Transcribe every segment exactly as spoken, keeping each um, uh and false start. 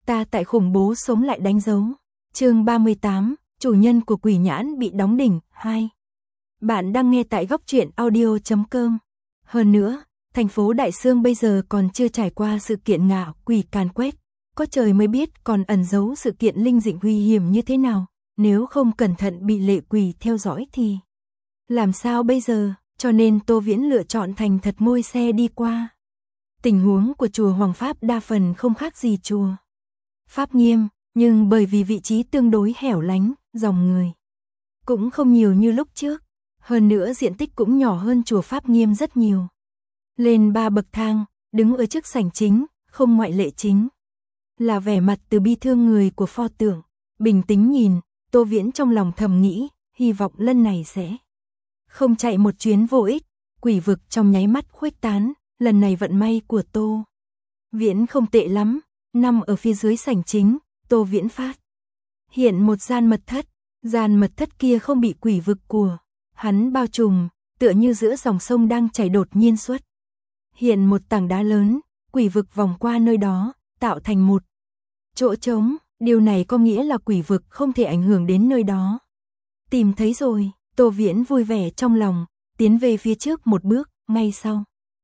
Ta tại khủng bố sống lại đánh dấu. Chương ba mươi tám, chủ nhân của quỷ nhãn bị đóng đỉnh, hai. Bạn đang nghe tại góc truyện audio chấm com. Hơn nữa, thành phố Đại Xương bây giờ còn chưa trải qua sự kiện ngạ quỷ càn quét, có trời mới biết còn ẩn giấu sự kiện linh dị nguy hiểm như thế nào, nếu không cẩn thận bị lệ quỷ theo dõi thì làm sao bây giờ, cho nên Tô Viễn lựa chọn thành thật ngôi xe đi qua. Tình huống của chùa Hoàng Pháp đa phần không khác gì chùa Pháp Nghiêm, nhưng bởi vì vị trí tương đối hẻo lánh, dòng người cũng không nhiều như lúc trước, hơn nữa diện tích cũng nhỏ hơn chùa Pháp Nghiêm rất nhiều. Lên ba bậc thang, đứng ở trước sảnh chính, không ngoại lệ chính là vẻ mặt từ bi thương người của pho tượng. Bình tĩnh nhìn, Tô Viễn trong lòng thầm nghĩ, hy vọng lần này sẽ không chạy một chuyến vô ích. Quỷ vực trong nháy mắt khuếch tán, lần này vận may của Tô Viễn không tệ lắm. Nằm ở phía dưới sảnh chính, Tô Viễn phát hiện một gian mật thất. Gian mật thất kia không bị quỷ vực của hắn bao trùm, tựa như giữa dòng sông đang chảy đột nhiên xuất hiện một tảng đá lớn, quỷ vực vòng qua nơi đó, tạo thành một chỗ trống. Điều này có nghĩa là quỷ vực không thể ảnh hưởng đến nơi đó. Tìm thấy rồi, Tô Viễn vui vẻ trong lòng, tiến về phía trước một bước, ngay sau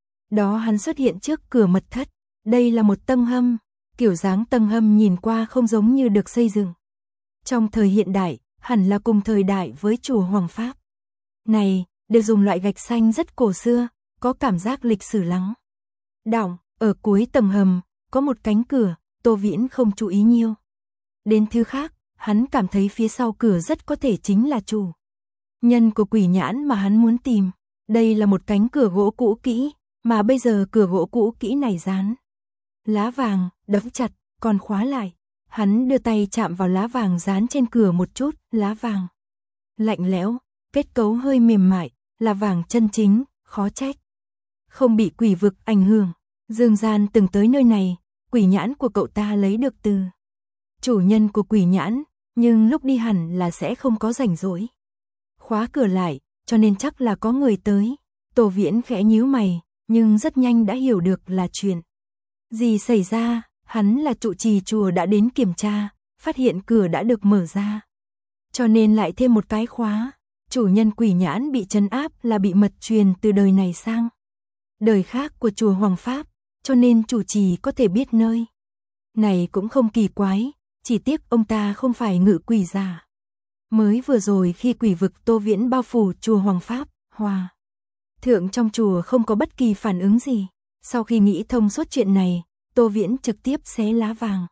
đó hắn xuất hiện trước cửa mật thất. Đây là một tầng hầm, kiểu dáng tầng hầm nhìn qua không giống như được xây dựng trong thời hiện đại, hẳn là cùng thời đại với chùa Hoàng Pháp. Này, đều dùng loại gạch xanh rất cổ xưa, có cảm giác lịch sử lắng đọng. Ở cuối tầng hầm, có một cánh cửa, Tô Viễn không chú ý nhiều đến thứ khác, hắn cảm thấy phía sau cửa rất có thể chính là chủ nhân của quỷ nhãn mà hắn muốn tìm. Đây là một cánh cửa gỗ cũ kỹ, mà bây giờ cửa gỗ cũ kỹ này dán lá vàng, đóng chặt, còn khóa lại. Hắn đưa tay chạm vào lá vàng dán trên cửa một chút, lá vàng lạnh lẽo, kết cấu hơi mềm mại, là vàng chân chính, khó trách không bị quỷ vực ảnh hưởng. Dương Gian từng tới nơi này, quỷ nhãn của cậu ta lấy được từ chủ nhân của quỷ nhãn, nhưng lúc đi hẳn là sẽ không có rảnh rỗi khóa cửa lại, cho nên chắc là có người tới. Tô Viễn khẽ nhíu mày, nhưng rất nhanh đã hiểu được là chuyện gì xảy ra. Hắn là trụ trì chùa đã đến kiểm tra, phát hiện cửa đã được mở ra, cho nên lại thêm một cái khóa. Chủ nhân quỷ nhãn bị trấn áp là bị mật truyền từ đời này sang đời khác của chùa Hoàng Pháp, cho nên chủ trì có thể biết nơi này cũng không kỳ quái, chỉ tiếc ông ta không phải ngự quỷ giả. Mới vừa rồi khi quỷ vực Tô Viễn bao phủ chùa Hoàng Pháp, Hòa thượng trong chùa không có bất kỳ phản ứng gì. Sau khi nghĩ thông suốt chuyện này, Tô Viễn trực tiếp xé lá vàng,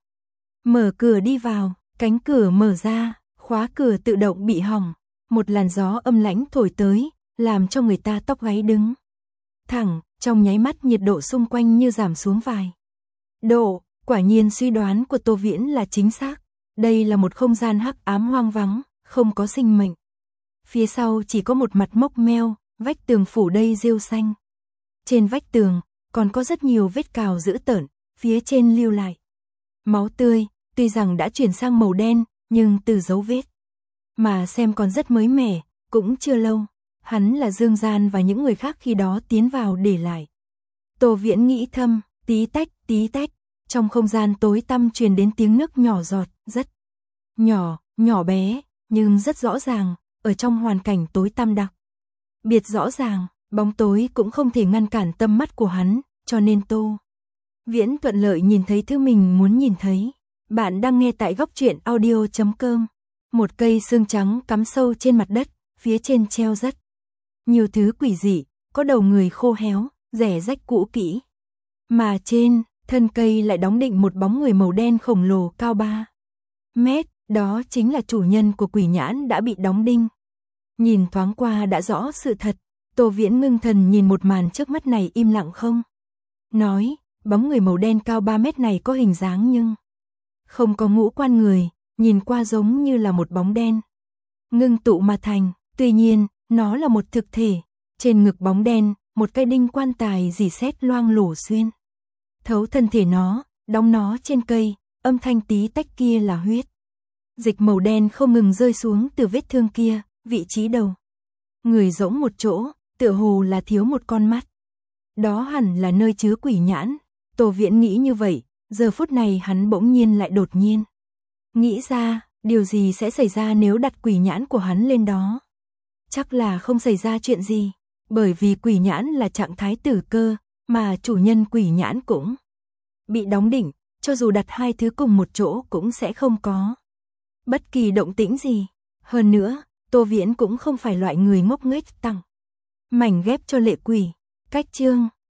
mở cửa đi vào. Cánh cửa mở ra, khóa cửa tự động bị hỏng. Một làn gió âm lãnh thổi tới, làm cho người ta tóc gáy đứng thẳng. Trong nháy mắt nhiệt độ xung quanh như giảm xuống vài độ. Quả nhiên suy đoán của Tô Viễn là chính xác. Đây là một không gian hắc ám hoang vắng, không có sinh mệnh. Phía sau chỉ có một mặt mốc meo, vách tường phủ đầy rêu xanh. Trên vách tường còn có rất nhiều vết cào dữ tợn, phía trên lưu lại máu tươi, tuy rằng đã chuyển sang màu đen, nhưng từ dấu vết mà xem còn rất mới mẻ, cũng chưa lâu. Hắn là Dương Gian và những người khác khi đó tiến vào để lại. Tô Viễn nghĩ thầm, tí tách, tí tách, trong không gian tối tăm truyền đến tiếng nước nhỏ giọt, rất nhỏ, nhỏ bé, nhưng rất rõ ràng, ở trong hoàn cảnh tối tăm đặc biệt rõ ràng, bóng tối cũng không thể ngăn cản tâm mắt của hắn, cho nên Tô Viễn thuận lợi nhìn thấy thứ mình muốn nhìn thấy. Bạn đang nghe tại góc truyện audio chấm com. Một cây xương trắng cắm sâu trên mặt đất, phía trên treo rất nhiều thứ quỷ dị, có đầu người khô héo, rẻ rách cũ kỹ. Mà trên thân cây lại đóng định một bóng người màu đen khổng lồ cao ba mét, đó chính là chủ nhân của quỷ nhãn đã bị đóng đinh. Nhìn thoáng qua đã rõ sự thật, Tô Viễn ngưng thần nhìn một màn trước mắt này im lặng không nói. Bóng người màu đen cao ba mét này có hình dáng nhưng không có ngũ quan người, nhìn qua giống như là một bóng đen ngưng tụ mà thành. Tuy nhiên, nó là một thực thể. Trên ngực bóng đen, một cây đinh quan tài rỉ sét loang lổ xuyên thấu thân thể nó, đóng nó trên cây. Âm thanh tí tách kia là huyết dịch màu đen không ngừng rơi xuống từ vết thương kia. Vị trí đầu người rỗng một chỗ, tựa hồ là thiếu một con mắt. Đó hẳn là nơi chứa quỷ nhãn. Tô Viễn nghĩ như vậy, Giờ phút này hắn bỗng nhiên lại đột nhiên nghĩ ra, điều gì sẽ xảy ra nếu đặt quỷ nhãn của hắn lên đó. Chắc là không xảy ra chuyện gì, bởi vì quỷ nhãn là trạng thái tử cơ, mà chủ nhân quỷ nhãn cũng bị đóng đỉnh, cho dù đặt hai thứ cùng một chỗ cũng sẽ không có bất kỳ động tĩnh gì. Hơn nữa, Tô Viễn cũng không phải loại người ngốc nghếch tặng mảnh ghép cho lệ quỷ. Cách chương